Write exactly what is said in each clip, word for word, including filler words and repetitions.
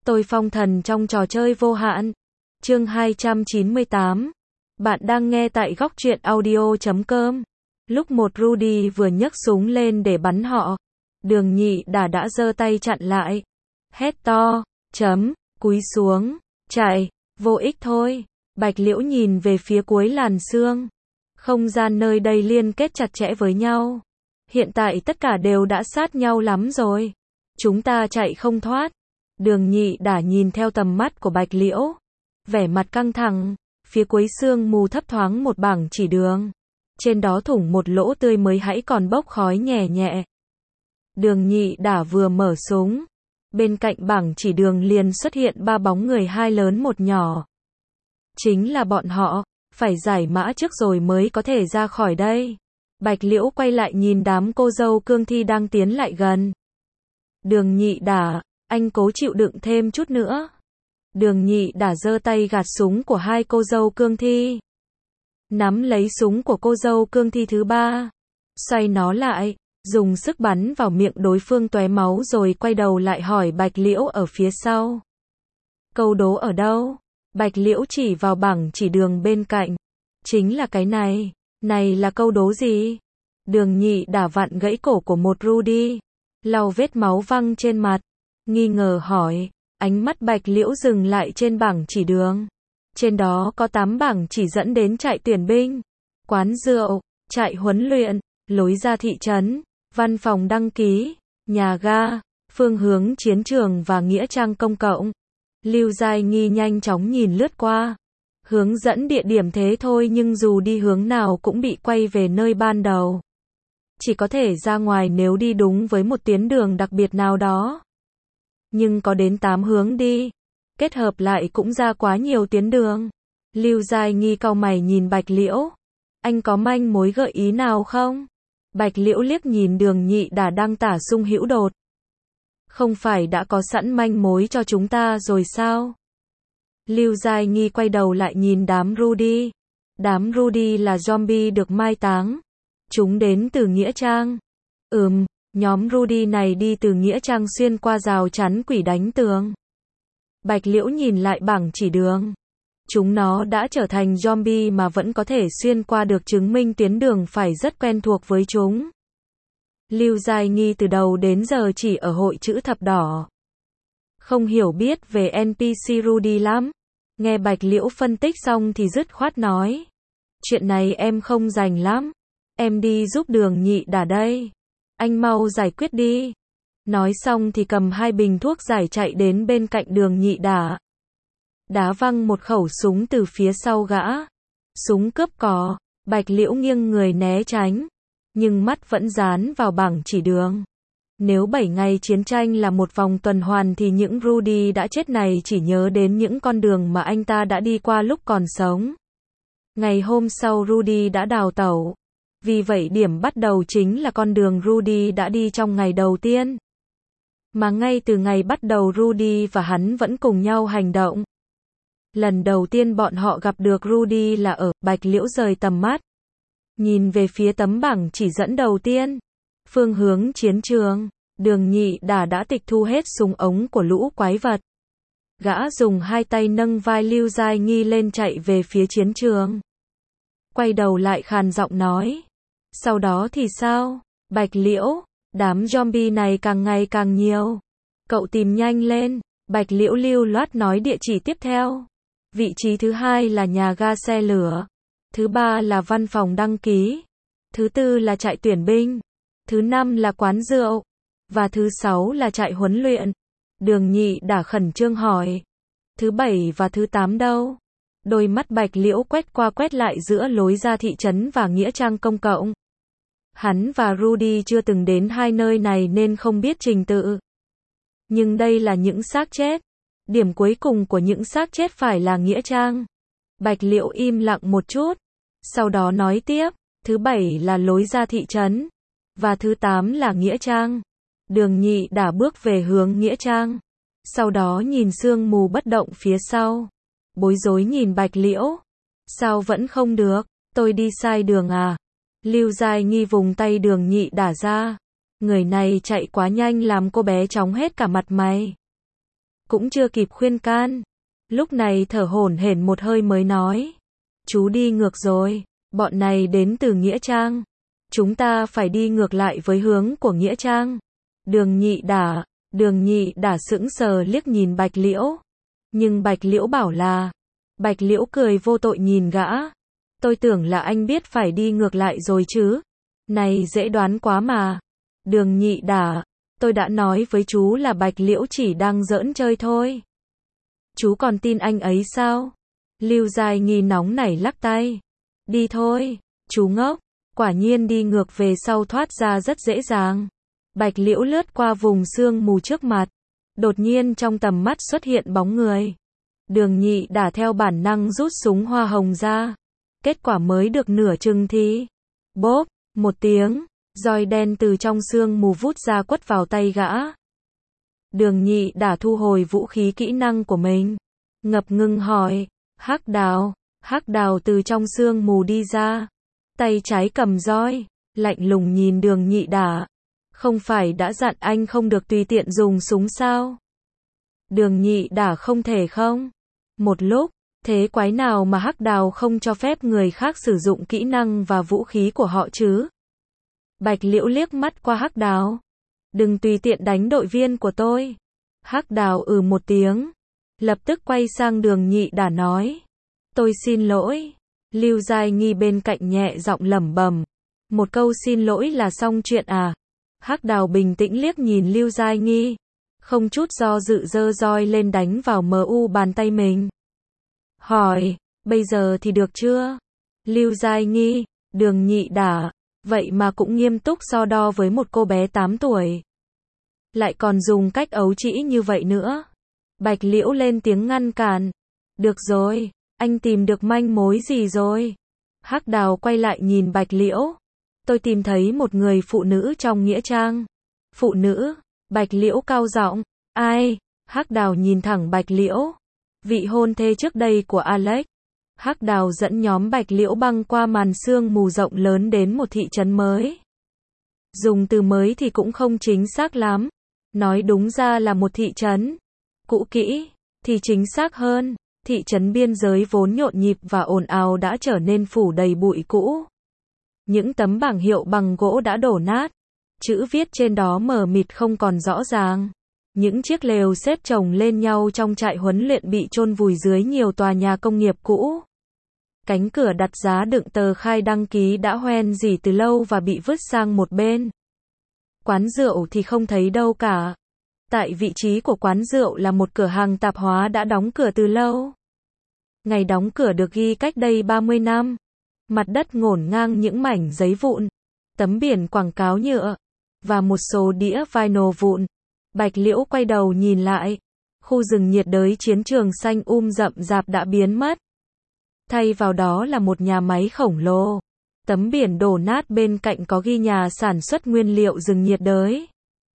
Tôi phong thần trong trò chơi vô hạn. Chương hai trăm chín mươi tám. Bạn đang nghe tại góc truyện audio chấm com. Lúc một Rudy vừa nhấc súng lên để bắn họ, Đường Nhị Đả đã giơ tay chặn lại. Hét to, chấm, cúi xuống, chạy, vô ích thôi. Bạch Liễu nhìn về phía cuối làn sương. Không gian nơi đây liên kết chặt chẽ với nhau. Hiện tại tất cả đều đã sát nhau lắm rồi. Chúng ta chạy không thoát. Đường Nhị Đả nhìn theo tầm mắt của Bạch Liễu, vẻ mặt căng thẳng. Phía cuối sương mù thấp thoáng một bảng chỉ đường. Trên đó thủng một lỗ tươi mới hãy còn bốc khói nhẹ nhẹ. Đường Nhị Đả vừa mở súng, bên cạnh bảng chỉ đường liền xuất hiện ba bóng người, hai lớn một nhỏ. Chính là bọn họ, phải giải mã trước rồi mới có thể ra khỏi đây. Bạch Liễu quay lại nhìn đám cô dâu cương thi đang tiến lại gần. Đường Nhị Đả, anh cố chịu đựng thêm chút nữa. Đường Nhị Đả giơ tay gạt súng của hai cô dâu cương thi, nắm lấy súng của cô dâu cương thi thứ ba, xoay nó lại, dùng sức bắn vào miệng đối phương tóe máu rồi quay đầu lại hỏi Bạch Liễu ở phía sau. Câu đố ở đâu? Bạch Liễu chỉ vào bảng chỉ đường bên cạnh. Chính là cái này. Này là câu đố gì? Đường Nhị Đả vặn gãy cổ của một Rudy, lau vết máu văng trên mặt, nghi ngờ hỏi. Ánh mắt Bạch Liễu dừng lại trên bảng chỉ đường. Trên đó có tám bảng chỉ dẫn đến trại tuyển binh, quán rượu, trại huấn luyện, lối ra thị trấn, văn phòng đăng ký, nhà ga, phương hướng chiến trường và nghĩa trang công cộng. Lưu Giai Nghi nhanh chóng nhìn lướt qua. Hướng dẫn địa điểm thế thôi nhưng dù đi hướng nào cũng bị quay về nơi ban đầu. Chỉ có thể ra ngoài nếu đi đúng với một tuyến đường đặc biệt nào đó. Nhưng có đến tám hướng đi, kết hợp lại cũng ra quá nhiều tuyến đường. Lưu Giai Nghi cau mày nhìn Bạch Liễu. Anh có manh mối gợi ý nào không? Bạch Liễu liếc nhìn Đường Nhị Đả đang tả sung hữu đột. Không phải đã có sẵn manh mối cho chúng ta rồi sao? Lưu Giai Nghi quay đầu lại nhìn đám Rudy. Đám Rudy là zombie được mai táng. Chúng đến từ Nghĩa Trang. Ừm, nhóm Rudy này đi từ Nghĩa Trang xuyên qua rào chắn quỷ đánh tường. Bạch Liễu nhìn lại bảng chỉ đường. Chúng nó đã trở thành zombie mà vẫn có thể xuyên qua được, chứng minh tuyến đường phải rất quen thuộc với chúng. Lưu Giai Nghi từ đầu đến giờ chỉ ở hội chữ thập đỏ, không hiểu biết về en pê xê Rudy lắm. Nghe Bạch Liễu phân tích xong thì dứt khoát nói. Chuyện này em không rành lắm. Em đi giúp Đường Nhị Đả đây. Anh mau giải quyết đi. Nói xong thì cầm hai bình thuốc giải chạy đến bên cạnh Đường Nhị Đả. Đá văng một khẩu súng từ phía sau gã. Súng cướp cò. Bạch Liễu nghiêng người né tránh, nhưng mắt vẫn dán vào bảng chỉ đường. Nếu bảy ngày chiến tranh là một vòng tuần hoàn thì những Rudy đã chết này chỉ nhớ đến những con đường mà anh ta đã đi qua lúc còn sống. Ngày hôm sau Rudy đã đào tẩu. Vì vậy điểm bắt đầu chính là con đường Rudy đã đi trong ngày đầu tiên. Mà ngay từ ngày bắt đầu Rudy và hắn vẫn cùng nhau hành động. Lần đầu tiên bọn họ gặp được Rudy là ở. Bạch Liễu rời tầm mắt, nhìn về phía tấm bảng chỉ dẫn đầu tiên. Phương hướng chiến trường. Đường Nhị Đả đã tịch thu hết súng ống của lũ quái vật. Gã dùng hai tay nâng vai Lưu Giai Nghi lên chạy về phía chiến trường. Quay đầu lại khàn giọng nói. Sau đó thì sao? Bạch Liễu, đám zombie này càng ngày càng nhiều. Cậu tìm nhanh lên. Bạch Liễu lưu loát nói địa chỉ tiếp theo. Vị trí thứ hai là nhà ga xe lửa. Thứ ba là văn phòng đăng ký. Thứ tư là trại tuyển binh. Thứ năm là quán rượu. Và thứ sáu là trại huấn luyện. Đường Nhị Đả khẩn trương hỏi. Thứ bảy và thứ tám đâu? Đôi mắt Bạch Liễu quét qua quét lại giữa lối ra thị trấn và nghĩa trang công cộng. Hắn và Rudy chưa từng đến hai nơi này nên không biết trình tự. Nhưng đây là những xác chết. Điểm cuối cùng của những xác chết phải là nghĩa trang. Bạch Liễu im lặng một chút. Sau đó nói tiếp. Thứ bảy là lối ra thị trấn. Và thứ tám là nghĩa trang. Đường Nhị Đả bước về hướng nghĩa trang. Sau đó nhìn sương mù bất động phía sau. Bối rối nhìn Bạch Liễu. Sao vẫn không được? Tôi đi sai đường à? Lưu Giai Nghi vùng tay Đường Nhị Đả ra. Người này chạy quá nhanh làm cô bé chóng hết cả mặt mày. cũng chưa kịp khuyên can. Lúc này thở hổn hển một hơi mới nói. Chú đi ngược rồi, bọn này đến từ Nghĩa Trang. Chúng ta phải đi ngược lại với hướng của Nghĩa Trang. Đường Nhị Đả, Đường Nhị Đả sững sờ liếc nhìn Bạch Liễu. Nhưng Bạch Liễu bảo là, Bạch Liễu cười vô tội nhìn gã. Tôi tưởng là anh biết phải đi ngược lại rồi chứ. Này dễ đoán quá mà. Đường Nhị Đả, tôi đã nói với chú là Bạch Liễu chỉ đang giỡn chơi thôi. Chú còn tin anh ấy sao? Lưu Giai Nghi nóng nảy lắc tay. Đi thôi, chú ngốc. Quả nhiên đi ngược về sau thoát ra rất dễ dàng. Bạch Liễu lướt qua vùng sương mù trước mặt. Đột nhiên trong tầm mắt xuất hiện bóng người. Đường Nhị Đả theo bản năng rút súng hoa hồng ra. Kết quả mới được nửa chừng thì bốp, một tiếng, roi đen từ trong sương mù vút ra quất vào tay gã. Đường Nhị Đả thu hồi vũ khí kỹ năng của mình. Ngập ngừng hỏi, Hắc Đào. Hắc Đào từ trong sương mù đi ra. Tay trái cầm roi, lạnh lùng nhìn Đường Nhị Đả. Không phải đã dặn anh không được tùy tiện dùng súng sao? Đường Nhị Đả không thể không? Một lúc, thế quái nào mà Hắc Đào không cho phép người khác sử dụng kỹ năng và vũ khí của họ chứ? Bạch Liễu liếc mắt qua Hắc Đào. Đừng tùy tiện đánh đội viên của tôi. Hắc Đào ừ một tiếng. Lập tức quay sang Đường Nhị Đả nói. Tôi xin lỗi. Lưu Giai Nghi bên cạnh nhẹ giọng lẩm bẩm. Một câu xin lỗi là xong chuyện à? Hắc Đào bình tĩnh liếc nhìn Lưu Giai Nghi. Không chút do dự giơ roi lên đánh vào mờ u bàn tay mình. Hỏi, bây giờ thì được chưa? Lưu Giai Nghi, Đường Nhị Đả, vậy mà cũng nghiêm túc so đo với một cô bé tám tuổi. Lại còn dùng cách ấu trĩ như vậy nữa. Bạch Liễu lên tiếng ngăn cản. Được rồi, anh tìm được manh mối gì rồi? Hắc Đào quay lại nhìn Bạch Liễu. Tôi tìm thấy một người phụ nữ trong Nghĩa Trang. Phụ nữ? Bạch Liễu cao giọng. Ai? Hắc Đào nhìn thẳng Bạch Liễu. Vị hôn thê trước đây của Alex. Hắc Đào dẫn nhóm Bạch Liễu băng qua màn sương mù rộng lớn đến một thị trấn mới. Dùng từ mới thì cũng không chính xác lắm. Nói đúng ra là một thị trấn cũ kỹ, thì chính xác hơn, thị trấn biên giới vốn nhộn nhịp và ồn ào đã trở nên phủ đầy bụi cũ. Những tấm bảng hiệu bằng gỗ đã đổ nát, chữ viết trên đó mờ mịt không còn rõ ràng. Những chiếc lều xếp chồng lên nhau trong trại huấn luyện bị chôn vùi dưới nhiều tòa nhà công nghiệp cũ. Cánh cửa đặt giá đựng tờ khai đăng ký đã hoen rỉ từ lâu và bị vứt sang một bên. Quán rượu thì không thấy đâu cả. Tại vị trí của quán rượu là một cửa hàng tạp hóa đã đóng cửa từ lâu. Ngày đóng cửa được ghi cách đây ba mươi năm. Mặt đất ngổn ngang những mảnh giấy vụn, tấm biển quảng cáo nhựa, và một số đĩa vinyl vụn. Bạch Liễu quay đầu nhìn lại. Khu rừng nhiệt đới chiến trường xanh um rậm rạp đã biến mất. Thay vào đó là một nhà máy khổng lồ. Tấm biển đổ nát bên cạnh có ghi nhà sản xuất nguyên liệu rừng nhiệt đới.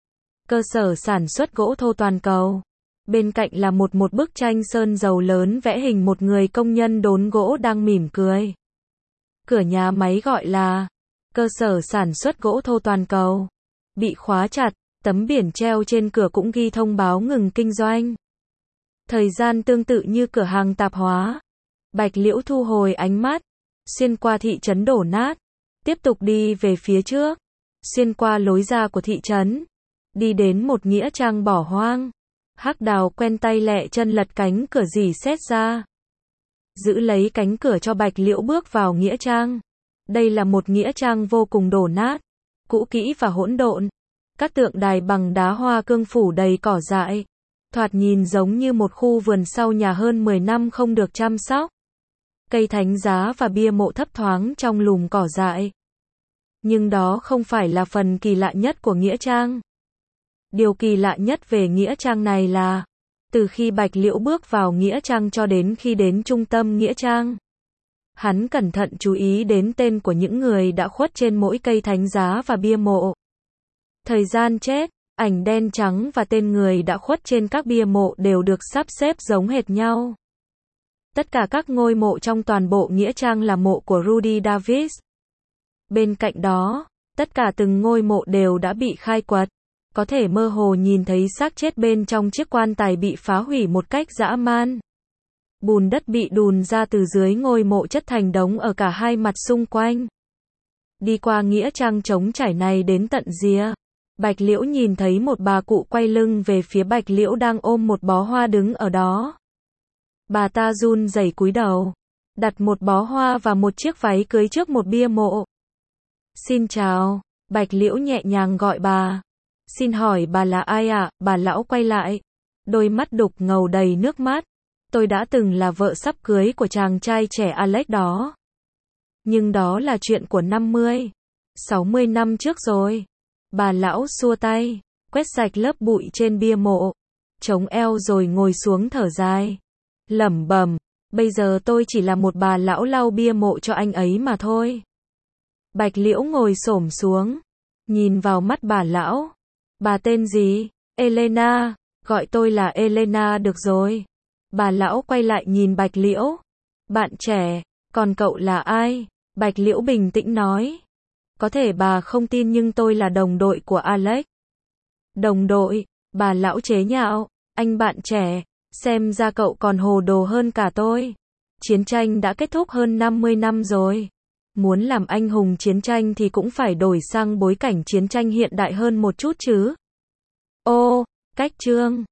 Cơ sở sản xuất gỗ thô toàn cầu. Bên cạnh là một một bức tranh sơn dầu lớn vẽ hình một người công nhân đốn gỗ đang mỉm cười. Cửa nhà máy gọi là cơ sở sản xuất gỗ thô toàn cầu. Bị khóa chặt, tấm biển treo trên cửa cũng ghi thông báo ngừng kinh doanh. Thời gian tương tự như cửa hàng tạp hóa. Bạch Liễu thu hồi ánh mắt, xuyên qua thị trấn đổ nát, tiếp tục đi về phía trước, xuyên qua lối ra của thị trấn, đi đến một nghĩa trang bỏ hoang. Hắc Đào quen tay lẹ chân lật cánh cửa rỉ sét ra, giữ lấy cánh cửa cho Bạch Liễu bước vào nghĩa trang. Đây là một nghĩa trang vô cùng đổ nát, cũ kỹ và hỗn độn. Các tượng đài bằng đá hoa cương phủ đầy cỏ dại, thoạt nhìn giống như một khu vườn sau nhà hơn mười năm không được chăm sóc. Cây thánh giá và bia mộ thấp thoáng trong lùm cỏ dại. Nhưng đó không phải là phần kỳ lạ nhất của nghĩa trang. Điều kỳ lạ nhất về nghĩa trang này là, từ khi Bạch Liễu bước vào nghĩa trang cho đến khi đến trung tâm nghĩa trang, hắn cẩn thận chú ý đến tên của những người đã khuất trên mỗi cây thánh giá và bia mộ. Thời gian chết, ảnh đen trắng và tên người đã khuất trên các bia mộ đều được sắp xếp giống hệt nhau. Tất cả các ngôi mộ trong toàn bộ nghĩa trang là mộ của Rudy Davis. Bên cạnh đó, tất cả từng ngôi mộ đều đã bị khai quật. có thể mơ hồ nhìn thấy xác chết bên trong chiếc quan tài bị phá hủy một cách dã man. Bùn đất bị đùn ra từ dưới ngôi mộ chất thành đống ở cả hai mặt xung quanh. Đi qua nghĩa trang trống trải này đến tận rìa, Bạch Liễu nhìn thấy một bà cụ quay lưng về phía Bạch Liễu đang ôm một bó hoa đứng ở đó. Bà ta run rẩy cúi đầu, đặt một bó hoa và một chiếc váy cưới trước một bia mộ. Xin chào, Bạch Liễu nhẹ nhàng gọi bà. Xin hỏi bà là ai ạ? À? Bà lão quay lại, đôi mắt đục ngầu đầy nước mắt. Tôi đã từng là vợ sắp cưới của chàng trai trẻ Alex đó. Nhưng đó là chuyện của năm mươi, sáu mươi năm trước rồi. Bà lão xua tay, quét sạch lớp bụi trên bia mộ, chống eo rồi ngồi xuống thở dài, lẩm bẩm, bây giờ tôi chỉ là một bà lão lau bia mộ cho anh ấy mà thôi. Bạch Liễu ngồi xổm xuống, nhìn vào mắt bà lão. Bà tên gì? Elena, gọi tôi là Elena được rồi. Bà lão quay lại nhìn Bạch Liễu. Bạn trẻ, còn cậu là ai? Bạch Liễu bình tĩnh nói. Có thể bà không tin nhưng tôi là đồng đội của Alex. Đồng đội? Bà lão chế nhạo. Anh bạn trẻ, xem ra cậu còn hồ đồ hơn cả tôi. Chiến tranh đã kết thúc hơn năm mươi năm rồi. Muốn làm anh hùng chiến tranh thì cũng phải đổi sang bối cảnh chiến tranh hiện đại hơn một chút chứ. Ô, cách chương.